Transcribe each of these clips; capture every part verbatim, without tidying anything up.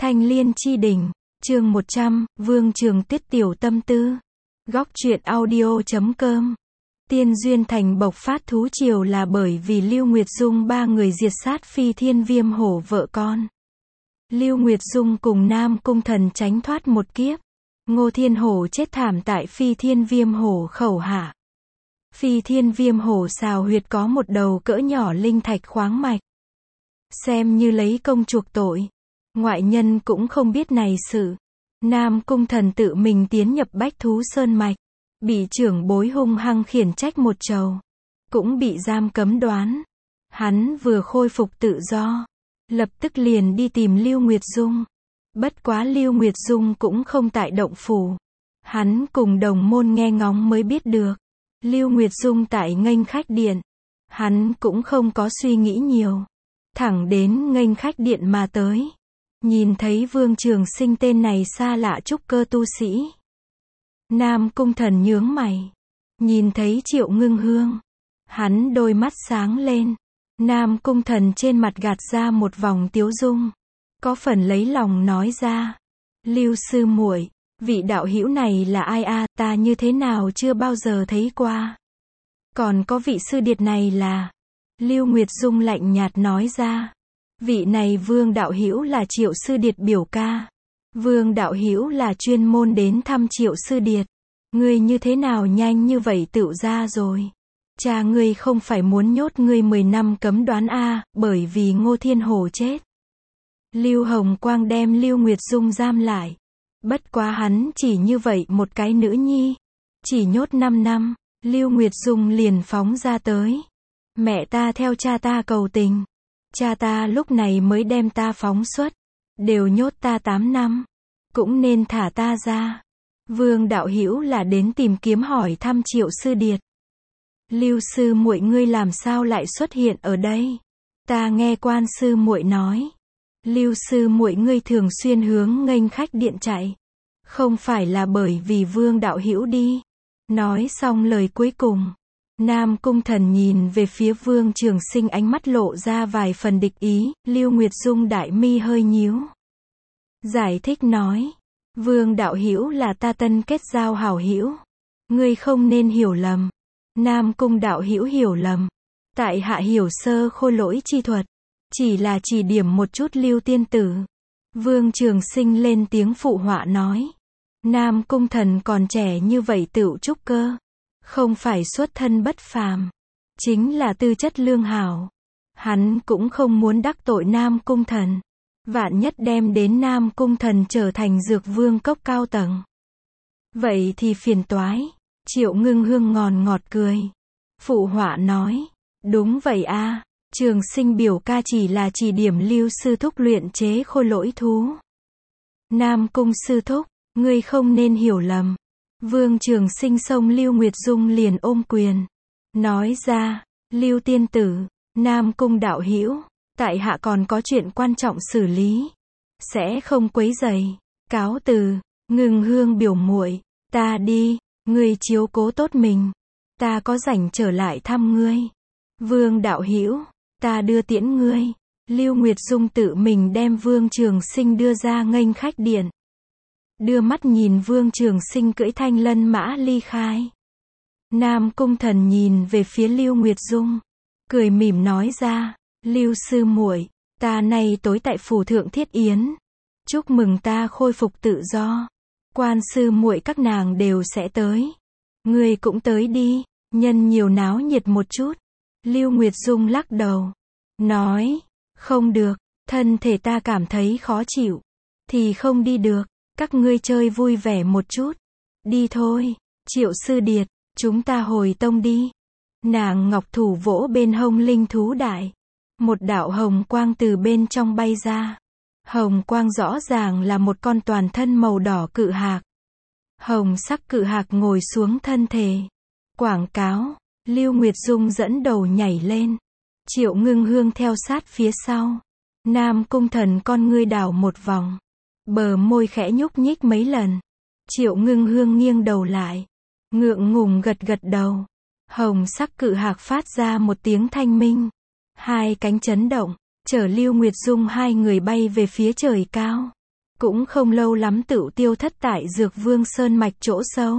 Thanh Liên Chi Đỉnh, chương một trăm, Vương Trường Tuyết tiểu tâm tư. Góc truyện audio chấm com. Tiên duyên thành bộc phát thú triều là bởi vì Lưu Nguyệt Dung ba người diệt sát Phi Thiên Viêm Hổ vợ con. Lưu Nguyệt Dung cùng Nam Cung Thần tránh thoát một kiếp. Ngô Thiên Hổ chết thảm tại Phi Thiên Viêm Hổ khẩu hạ. Phi Thiên Viêm Hổ xào huyệt có một đầu cỡ nhỏ linh thạch khoáng mạch. Xem như lấy công chuộc tội. Ngoại nhân cũng không biết này sự. Nam Cung Thần tự mình tiến nhập Bách Thú Sơn Mạch. Bị trưởng bối hung hăng khiển trách một trầu. Cũng bị giam cấm đoán. Hắn vừa khôi phục tự do. Lập tức liền đi tìm Lưu Nguyệt Dung. Bất quá Lưu Nguyệt Dung cũng không tại động phủ. Hắn cùng đồng môn nghe ngóng mới biết được. Lưu Nguyệt Dung tại nghênh khách điện. Hắn cũng không có suy nghĩ nhiều. Thẳng đến nghênh khách điện mà tới. Nhìn thấy Vương Trường Sinh tên này xa lạ trúc cơ tu sĩ. Nam Cung Thần nhướng mày. Nhìn thấy Triệu Ngưng Hương. Hắn đôi mắt sáng lên. Nam Cung Thần trên mặt gạt ra một vòng tiếu dung. Có phần lấy lòng nói ra. Lưu sư muội, vị đạo hữu này là ai a, ta như thế nào chưa bao giờ thấy qua. Còn có vị sư điệt này là. Lưu Nguyệt Dung lạnh nhạt nói ra. Vị này Vương đạo hữu là Triệu sư điệt biểu ca. Vương đạo hữu là chuyên môn đến thăm Triệu sư điệt. Ngươi như thế nào nhanh như vậy tựu ra rồi. Cha ngươi không phải muốn nhốt ngươi mười năm cấm đoán a, bởi vì Ngô Thiên Hổ chết. Lưu Hồng Quang đem Lưu Nguyệt Dung giam lại. Bất quá hắn chỉ như vậy một cái nữ nhi. Chỉ nhốt năm năm, Lưu Nguyệt Dung liền phóng ra tới. Mẹ ta theo cha ta cầu tình. Cha ta lúc này mới đem ta phóng xuất. Đều nhốt ta tám năm. Cũng nên thả ta ra. Vương đạo hữu là đến tìm kiếm hỏi thăm Triệu sư điệt. Lưu sư muội ngươi làm sao lại xuất hiện ở đây? Ta nghe quan sư muội nói. Lưu sư muội ngươi thường xuyên hướng nghênh khách điện chạy. Không phải là bởi vì Vương đạo hữu đi. Nói xong lời cuối cùng. Nam Cung Thần nhìn về phía Vương Trường Sinh, ánh mắt lộ ra vài phần địch ý. Lưu Nguyệt Dung đại mi hơi nhíu. Giải thích nói. Vương đạo hữu là ta tân kết giao hảo hữu. Ngươi không nên hiểu lầm. Nam Cung đạo hữu hiểu lầm. Tại hạ hiểu sơ khôi lỗi chi thuật. Chỉ là chỉ điểm một chút Lưu tiên tử. Vương Trường Sinh lên tiếng phụ họa nói. Nam Cung Thần còn trẻ như vậy tựu trúc cơ. Không phải xuất thân bất phàm. Chính là tư chất lương hảo. Hắn cũng không muốn đắc tội Nam Cung Thần. Vạn nhất đem đến Nam Cung Thần trở thành dược vương cốc cao tầng. Vậy thì phiền toái. Triệu Ngưng Hương ngòn ngọt cười. Phụ họa nói. Đúng vậy a, Trường Sinh biểu ca chỉ là chỉ điểm Lưu sư thúc luyện chế khôi lỗi thú. Nam Cung sư thúc, ngươi không nên hiểu lầm. Vương Trường Sinh xông Lưu Nguyệt Dung liền ôm quyền. Nói ra, Lưu tiên tử, Nam Cung đạo hữu, tại hạ còn có chuyện quan trọng xử lý. Sẽ không quấy rầy. Cáo từ. Ngưng Hương biểu muội, ta đi, ngươi chiếu cố tốt mình. Ta có rảnh trở lại thăm ngươi. Vương đạo hữu, ta đưa tiễn ngươi. Lưu Nguyệt Dung tự mình đem Vương Trường Sinh đưa ra nghênh khách điện. Đưa mắt nhìn Vương Trường Sinh cưỡi thanh lân mã ly khai. Nam Cung Thần nhìn về phía Lưu Nguyệt Dung. Cười mỉm nói ra. Lưu sư muội, ta nay tối tại phủ thượng thiết yến. Chúc mừng ta khôi phục tự do. Quan sư muội các nàng đều sẽ tới. Ngươi cũng tới đi, nhân nhiều náo nhiệt một chút. Lưu Nguyệt Dung lắc đầu. Nói, không được, thân thể ta cảm thấy khó chịu. Thì không đi được, các ngươi chơi vui vẻ một chút. Đi thôi, Triệu sư điệt, chúng ta hồi tông đi. Nàng ngọc thủ vỗ bên hông linh thú đại. Một đạo hồng quang từ bên trong bay ra. Hồng quang rõ ràng là một con toàn thân màu đỏ cự hạc. Hồng sắc cự hạc ngồi xuống thân thể. Quảng cáo. Lưu Nguyệt Dung dẫn đầu nhảy lên. Triệu Ngưng Hương theo sát phía sau. Nam Cung Thần con ngươi đảo một vòng. Bờ môi khẽ nhúc nhích mấy lần. Triệu Ngưng Hương nghiêng đầu lại. Ngượng ngùng gật gật đầu. Hồng sắc cự hạc phát ra một tiếng thanh minh. Hai cánh chấn động. Chở Lưu Nguyệt Dung hai người bay về phía trời cao. cũng không lâu lắm tựu tiêu thất tại Dược Vương Sơn mạch chỗ sâu.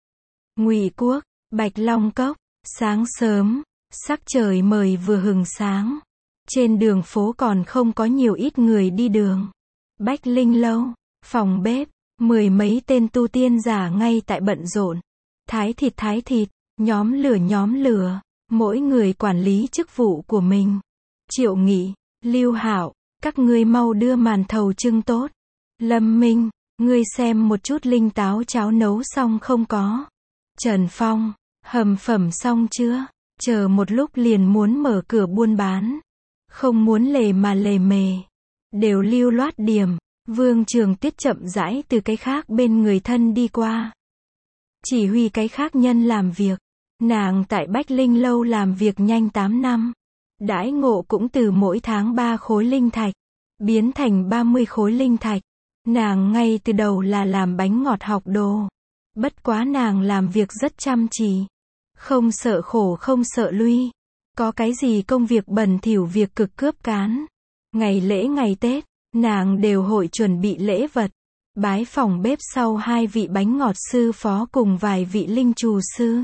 Ngụy Quốc, Bạch Long Cốc, sáng sớm, sắc trời mời vừa hừng sáng. Trên đường phố còn không có nhiều ít người đi đường. Bách Linh Lâu, phòng bếp, mười mấy tên tu tiên giả ngay tại bận rộn. Thái thịt thái thịt, nhóm lửa nhóm lửa, mỗi người quản lý chức vụ của mình. Triệu Nghị, Lưu Hạo, các ngươi mau đưa màn thầu trưng tốt. Lâm Minh, ngươi xem một chút linh táo cháo nấu xong không có. Trần Phong, hầm phẩm xong chưa? Chờ một lúc liền muốn mở cửa buôn bán. Không muốn lề mà lề mề. Đều lưu loát điểm. Vương Trường Tiết chậm rãi từ cái khác bên người thân đi qua. Chỉ huy cái khác nhân làm việc. Nàng tại Bách Linh Lâu làm việc nhanh tám năm. Đãi ngộ cũng từ mỗi tháng ba khối linh thạch, biến thành ba mươi khối linh thạch. Nàng ngay từ đầu là làm bánh ngọt học đồ. Bất quá nàng làm việc rất chăm chỉ. Không sợ khổ không sợ lui. Có cái gì công việc bẩn thỉu việc cực cướp cán. Ngày lễ ngày Tết, nàng đều hội chuẩn bị lễ vật. Bái phòng bếp sau hai vị bánh ngọt sư phó cùng vài vị linh trù sư.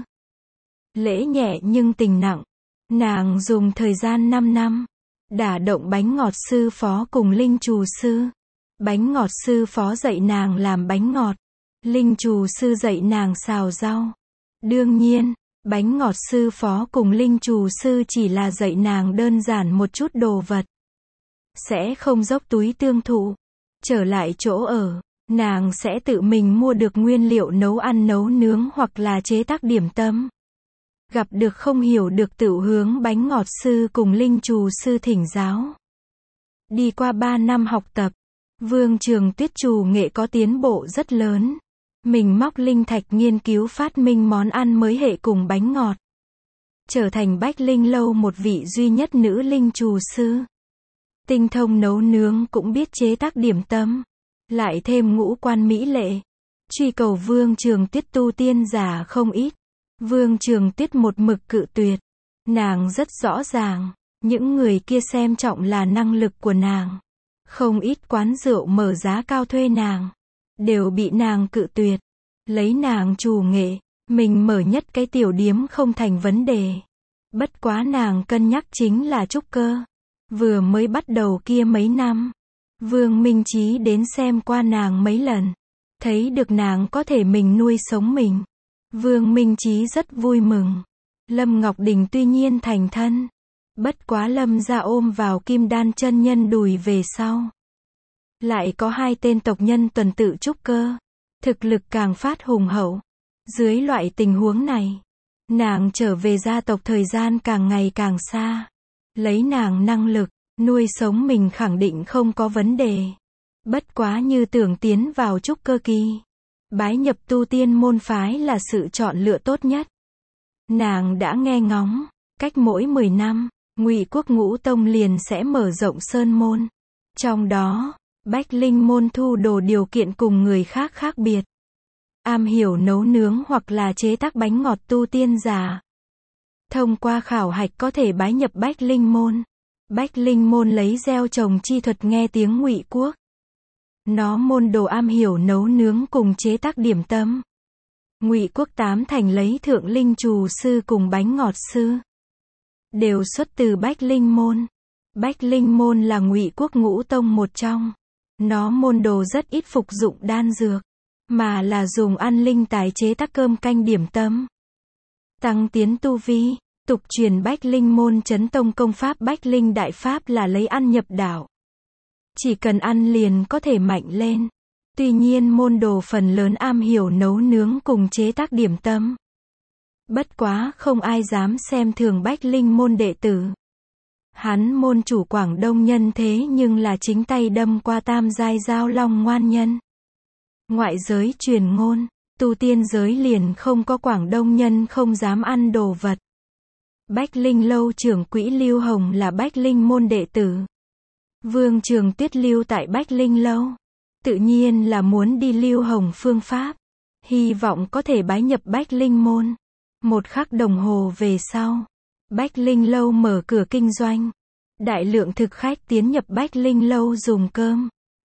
Lễ nhẹ nhưng tình nặng. Nàng dùng thời gian năm năm. Đả động bánh ngọt sư phó cùng linh trù sư. Bánh ngọt sư phó dạy nàng làm bánh ngọt. Linh trù sư dạy nàng xào rau. Đương nhiên, bánh ngọt sư phó cùng linh trù sư chỉ là dạy nàng đơn giản một chút đồ vật. Sẽ không dốc túi tương thụ. Trở lại chỗ ở, nàng sẽ tự mình mua được nguyên liệu nấu ăn nấu nướng hoặc là chế tác điểm tâm. Gặp được không hiểu được tự hướng bánh ngọt sư cùng linh trù sư thỉnh giáo. Đi qua ba năm học tập, Vương Trường Tuyết trù nghệ có tiến bộ rất lớn. Mình móc linh thạch nghiên cứu phát minh món ăn mới hệ cùng bánh ngọt. Trở thành Bách Linh Lâu một vị duy nhất nữ linh trù sư. Tinh thông nấu nướng cũng biết chế tác điểm tâm. Lại thêm ngũ quan mỹ lệ. Truy cầu Vương Trường Tuyết tu tiên giả không ít. Vương Trường Tuyết một mực cự tuyệt. Nàng rất rõ ràng, những người kia xem trọng là năng lực của nàng. Không ít quán rượu mở giá cao thuê nàng, đều bị nàng cự tuyệt. Lấy nàng trù nghệ, mình mở nhất cái tiểu điếm không thành vấn đề. Bất quá nàng cân nhắc chính là trúc cơ. Vừa mới bắt đầu kia mấy năm, Vương Minh Chí đến xem qua nàng mấy lần. Thấy được nàng có thể mình nuôi sống mình. Vương Minh Chí rất vui mừng. Lâm Ngọc Đình tuy nhiên thành thân. Bất quá Lâm gia ôm vào Kim Đan chân nhân đùi về sau. Lại có hai tên tộc nhân tuần tự trúc cơ. Thực lực càng phát hùng hậu. Dưới loại tình huống này, nàng trở về gia tộc thời gian càng ngày càng xa. Lấy nàng năng lực, nuôi sống mình khẳng định không có vấn đề. Bất quá như tưởng tiến vào trúc cơ kỳ. Bái nhập tu tiên môn phái là sự chọn lựa tốt nhất. Nàng đã nghe ngóng, cách mỗi mười năm, Ngụy Quốc Ngũ Tông liền sẽ mở rộng sơn môn. Trong đó, Bách Linh môn thu đồ điều kiện cùng người khác khác biệt. Am hiểu nấu nướng hoặc là chế tác bánh ngọt tu tiên giả. Thông qua khảo hạch có thể bái nhập Bách Linh môn. Bách Linh môn lấy gieo trồng chi thuật nghe tiếng Ngụy Quốc. Nó môn đồ am hiểu nấu nướng cùng chế tác điểm tâm. Ngụy Quốc tám thành lấy thượng linh trù sư cùng bánh ngọt sư. Đều xuất từ Bách Linh môn. Bách Linh môn là Ngụy Quốc Ngũ Tông một trong. Nó môn đồ rất ít phục dụng đan dược, mà là dùng ăn linh tài chế tác cơm canh điểm tâm. Tăng tiến tu vi, tục truyền Bách Linh môn chấn tông công pháp Bách Linh đại pháp là lấy ăn nhập đạo. Chỉ cần ăn liền có thể mạnh lên. Tuy nhiên môn đồ phần lớn am hiểu nấu nướng cùng chế tác điểm tâm. Bất quá không ai dám xem thường Bách Linh môn đệ tử. Hắn môn chủ Quảng Đông nhân thế nhưng là chính tay đâm qua tam giai giao long ngoan nhân. Ngoại giới truyền ngôn, tu tiên giới liền không có Quảng Đông nhân không dám ăn đồ vật. Bách Linh lâu trưởng quỹ Lưu Hồng là Bách Linh môn đệ tử. Vương Trường Tuyết lưu tại Bách Linh lâu. Tự nhiên là muốn đi Lưu Hồng phương pháp. Hy vọng có thể bái nhập Bách Linh môn. Một khắc đồng hồ về sau, Bách Linh lâu mở cửa kinh doanh. Đại lượng thực khách tiến nhập Bách Linh lâu dùng cơm.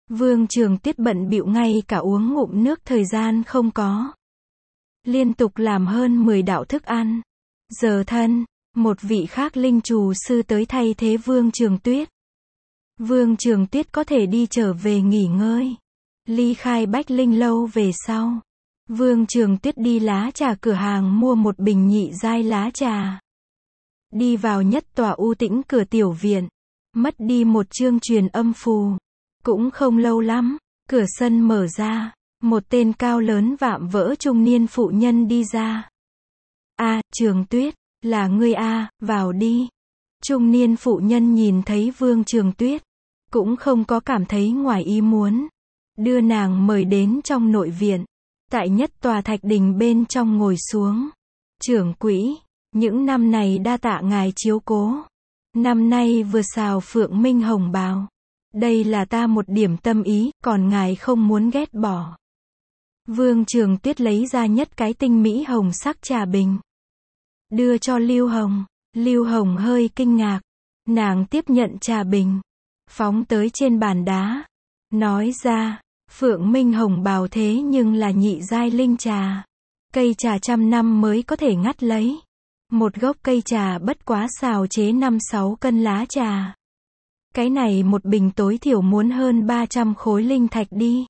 Vương Trường Tuyết bận bịu ngay cả uống ngụm nước thời gian không có. Liên tục làm hơn mười đạo thức ăn. Giờ thân, một vị khác linh trù sư tới thay thế Vương Trường Tuyết. Vương Trường Tuyết có thể đi trở về nghỉ ngơi. Ly khai Bách Linh lâu về sau, Vương Trường Tuyết đi lá trà cửa hàng mua một bình nhị giai lá trà. Đi vào nhất tòa u tĩnh cửa tiểu viện, mất đi một chương truyền âm phù. Cũng không lâu lắm, cửa sân mở ra, một tên cao lớn vạm vỡ trung niên phụ nhân đi ra. A, Trường Tuyết, là ngươi a, vào đi. Trung niên phụ nhân nhìn thấy Vương Trường Tuyết, cũng không có cảm thấy ngoài ý muốn. Đưa nàng mời đến trong nội viện, tại nhất tòa thạch đình bên trong ngồi xuống. Trưởng quỹ, những năm này đa tạ ngài chiếu cố. Năm nay vừa xào phượng minh hồng bào. Đây là ta một điểm tâm ý, còn ngài không muốn ghét bỏ. Vương Trường Tuyết lấy ra nhất cái tinh mỹ hồng sắc trà bình. Đưa cho Lưu Hồng. Lưu Hồng hơi kinh ngạc. Nàng tiếp nhận trà bình. Phóng tới trên bàn đá. Nói ra, phượng minh hồng bào thế nhưng là nhị giai linh trà. Cây trà trăm năm mới có thể ngắt lấy. Một gốc cây trà bất quá xào chế năm sáu cân lá trà. Cái này một bình tối thiểu muốn hơn ba trăm khối linh thạch đi.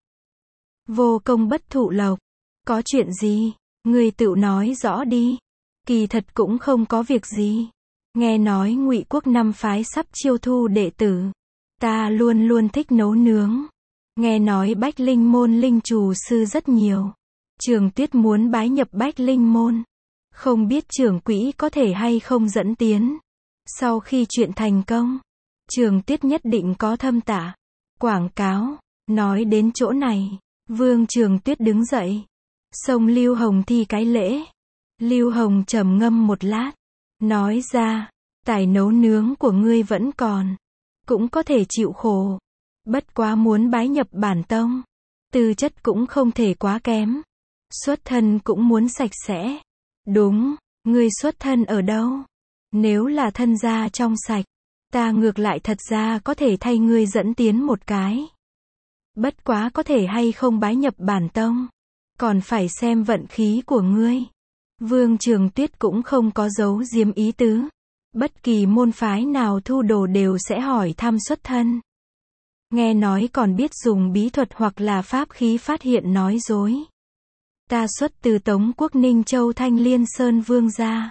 Vô công bất thụ lộc. Có chuyện gì? Người tự nói rõ đi. Kỳ thật cũng không có việc gì. Nghe nói Ngụy Quốc năm phái sắp chiêu thu đệ tử. Ta luôn luôn thích nấu nướng. Nghe nói Bách Linh môn linh trù sư rất nhiều. Trường Tuyết muốn bái nhập Bách Linh môn. Không biết trưởng quỹ có thể hay không dẫn tiến. Sau khi chuyện thành công, Trường Tuyết nhất định có thâm tả. Quảng cáo. Nói đến chỗ này, Vương Trường Tuyết đứng dậy. Xông Lưu Hồng thi cái lễ. Lưu Hồng trầm ngâm một lát. Nói ra, tài nấu nướng của ngươi vẫn còn. Cũng có thể chịu khổ. Bất quá muốn bái nhập bản tông. Tư chất cũng không thể quá kém. Xuất thân cũng muốn sạch sẽ. Đúng, ngươi xuất thân ở đâu? Nếu là thân gia trong sạch, ta ngược lại thật ra có thể thay ngươi dẫn tiến một cái. Bất quá có thể hay không bái nhập bản tông. Còn phải xem vận khí của ngươi. Vương Trường Tuyết cũng không có giấu giếm ý tứ. Bất kỳ môn phái nào thu đồ đều sẽ hỏi thăm xuất thân. Nghe nói còn biết dùng bí thuật hoặc là pháp khí phát hiện nói dối. Ta xuất từ Tống Quốc Ninh Châu Thanh Liên Sơn Vương gia.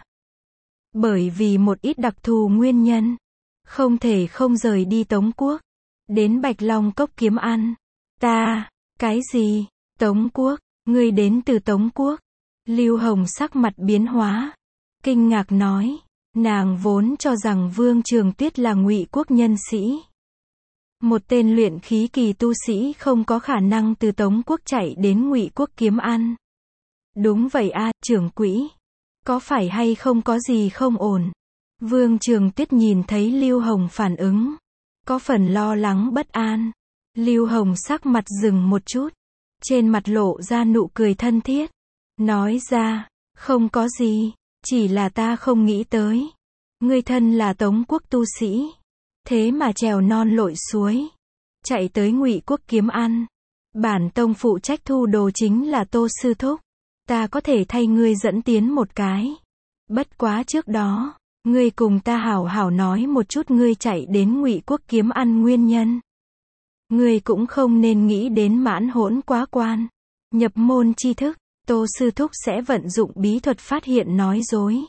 Bởi vì một ít đặc thù nguyên nhân, không thể không rời đi Tống Quốc. Đến Bạch Long Cốc kiếm ăn. Ta, cái gì? Tống Quốc, ngươi đến từ Tống Quốc. Lưu Hồng sắc mặt biến hóa. Kinh ngạc nói, nàng vốn cho rằng Vương Trường Tuyết là Ngụy Quốc nhân sĩ. Một tên luyện khí kỳ tu sĩ không có khả năng từ Tống Quốc chạy đến Ngụy Quốc kiếm ăn. Đúng vậy a, trưởng quỹ. Có phải hay không có gì không ổn? Vương Trường Tuyết nhìn thấy Lưu Hồng phản ứng. Có phần lo lắng bất an. Lưu Hồng sắc mặt dừng một chút. Trên mặt lộ ra nụ cười thân thiết. Nói ra, không có gì. Chỉ là ta không nghĩ tới. Ngươi thân là Tống Quốc tu sĩ. Thế mà trèo non lội suối. Chạy tới Ngụy Quốc kiếm ăn. Bản tông phụ trách thu đồ chính là Tô Sư Thúc. Ta có thể thay ngươi dẫn tiến một cái. Bất quá trước đó, ngươi cùng ta hảo hảo nói một chút ngươi chạy đến Ngụy Quốc kiếm ăn nguyên nhân. Ngươi cũng không nên nghĩ đến mãn hỗn quá quan. Nhập môn tri thức, Tô Sư Thúc sẽ vận dụng bí thuật phát hiện nói dối.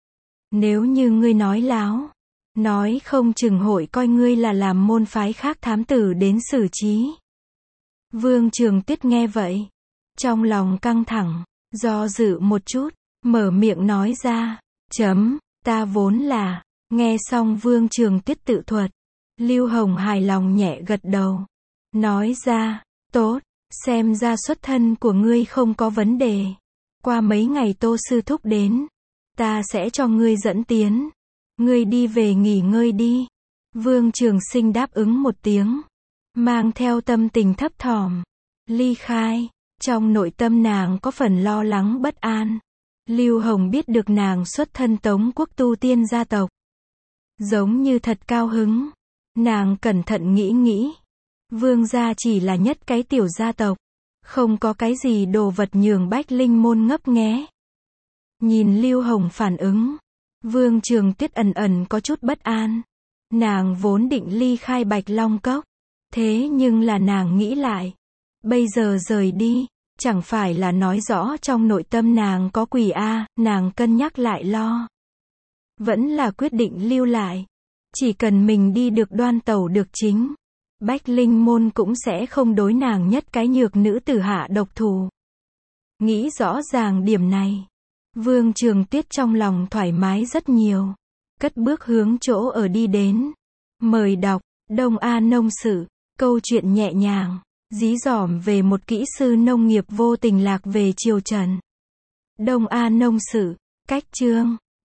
Nếu như ngươi nói láo, nói không chừng hội coi ngươi là làm môn phái khác thám tử đến xử trí. Vương Trường Tuyết nghe vậy, trong lòng căng thẳng, do dự một chút, mở miệng nói ra, chấm, ta vốn là, nghe xong Vương Trường Tuyết tự thuật, Lưu Hồng hài lòng nhẹ gật đầu, nói ra, tốt, xem ra xuất thân của ngươi không có vấn đề, qua mấy ngày Tô Sư Thúc đến, ta sẽ cho ngươi dẫn tiến, ngươi đi về nghỉ ngơi đi. Vương Trường Sinh đáp ứng một tiếng, mang theo tâm tình thấp thỏm, ly khai. Trong nội tâm nàng có phần lo lắng bất an. Lưu Hồng biết được nàng xuất thân Tống Quốc tu tiên gia tộc. Giống như thật cao hứng. Nàng cẩn thận nghĩ nghĩ. Vương gia chỉ là nhất cái tiểu gia tộc. Không có cái gì đồ vật nhường Bách Linh Môn ngấp nghé. Nhìn Lưu Hồng phản ứng. Vương Trường Tuyết ẩn ẩn có chút bất an. Nàng vốn định ly khai Bạch Long Cốc. Thế nhưng là nàng nghĩ lại. Bây giờ rời đi. Chẳng phải là nói rõ trong nội tâm nàng có quỷ a, nàng cân nhắc lại lo. Vẫn là quyết định lưu lại. Chỉ cần mình đi được đoan tàu được chính. Bách Linh Môn cũng sẽ không đối nàng nhất cái nhược nữ tử hạ độc thủ. Nghĩ rõ ràng điểm này. Vương Trường Tuyết trong lòng thoải mái rất nhiều. Cất bước hướng chỗ ở đi đến. Mời đọc, Đông A Nông Sự, câu chuyện nhẹ nhàng, dí dỏm về một kỹ sư nông nghiệp vô tình lạc về triều Trần. Đông A Nông Sự, cách chương.